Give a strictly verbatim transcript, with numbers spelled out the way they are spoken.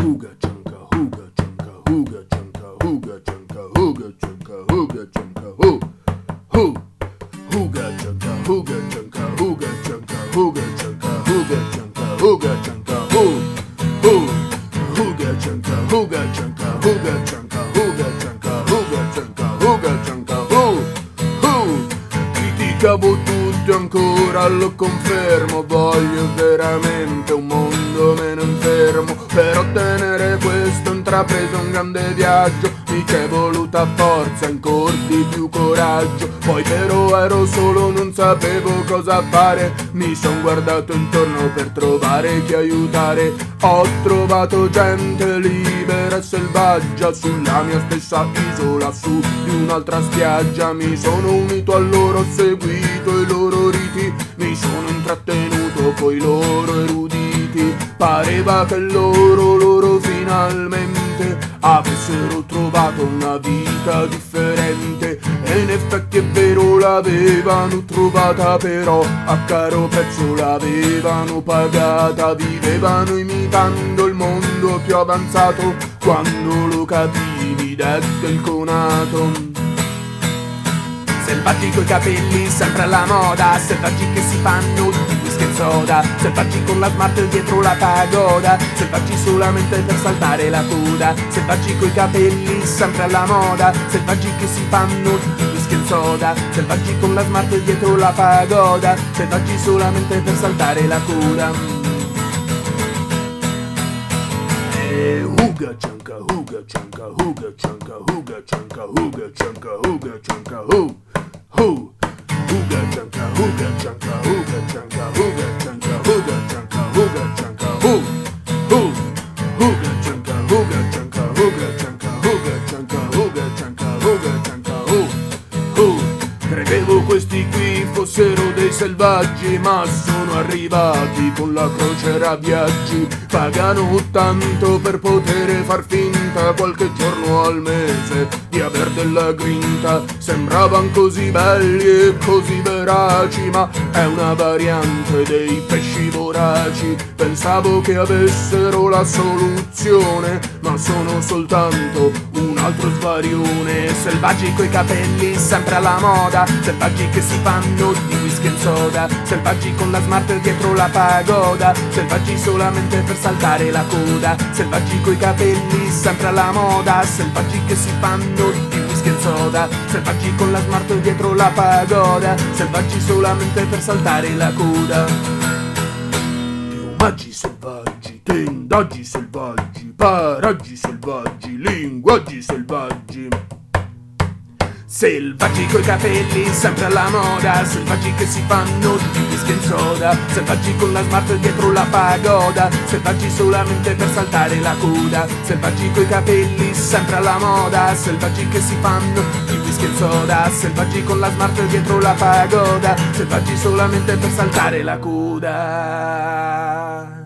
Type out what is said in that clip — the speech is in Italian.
Hooga chunka, hooga chunka, hooga chunka, hooga chunka, hooga chunka, hooga chunka, hoo, hoo, hooga chunka, hooga chunka, hooga chunka, hooga chunka, hooga chunka, hooga chunka, hoo, hoo, hooga chunka, hooga chunka, hooga chunka, hooga chunka, hooga chunka, hooga chunka, hoo, hoo. Criticavo tutti ancora, lo confermo, voglio veramente un mondo meno infermo. Per ottenere questo ho intrapreso un grande viaggio, mi c'è voluta forza, ancor di più coraggio. Poi però ero solo, non sapevo cosa fare, mi son guardato intorno per trovare chi aiutare. Ho trovato gente libera e selvaggia sulla mia stessa isola, su di un'altra spiaggia. Mi sono unito a loro, ho seguito i loro riti, mi sono intrattenuto coi loro eruditi. Pareva che loro, loro finalmente avessero trovato una vita differente, e in effetti è vero, l'avevano trovata, però a caro prezzo l'avevano pagata. Vivevano imitando il mondo più avanzato, quando lo capivi detto il conato. Selvaggi coi capelli sempre alla moda, selvaggi che si fanno di whisky e soda, selvaggi con la smart dietro la pagoda, selvaggi solamente per saltare la coda. Selvaggi coi capelli sempre alla moda, selvaggi che si fanno di whisky e soda, selvaggi con la smart dietro la pagoda, selvaggi solamente per saltare la coda. E hooga chunka, hooga chunka, hooga chunka, hooga chunka, hooga chunka, hooga chunka, hoo, hoo, hooga chunka, hooga chunka, hooga chunka, hooga chunka, hooga chunka, hooga chunka, hoo, hoo, hooga chunka, hooga chunka, hooga chunka, hooga chunka, hooga chunka, hooga chunka, hoo, hoo. Credevo questi qui fossero dei selvaggi, ma sono arrivati con la crociera viaggi. Pagano tanto per poter far finta qualche giorno al mese di aver della grinta. Sembravan così belli e così veraci, ma è una variante dei pesci voraci. Pensavo che avessero la soluzione, ma sono soltanto un altro svarione. Selvaggi coi capelli sempre alla moda, selvaggi che si fanno di whisky e soda, selvaggi con la smart dietro la pagoda, selvaggi solamente per saltare la coda. Selvaggi coi capelli sempre alla moda, selvaggi che si fanno di whisky e soda, selvaggi con la smart dietro la pagoda, selvaggi solamente per saltare la coda. Piumaggi selvaggi, tendaggi selvaggi, paraggi selvaggi, linguaggi selvaggi. Selvaggi coi capelli sempre alla moda, selvaggi che si fanno di whisky e soda, selvaggi con la smart dietro la pagoda, selvaggi solamente per saltare la coda. Selvaggi coi capelli sempre alla moda, selvaggi che si fanno di whisky e soda, selvaggi con la smart dietro la pagoda, selvaggi solamente per saltare la coda.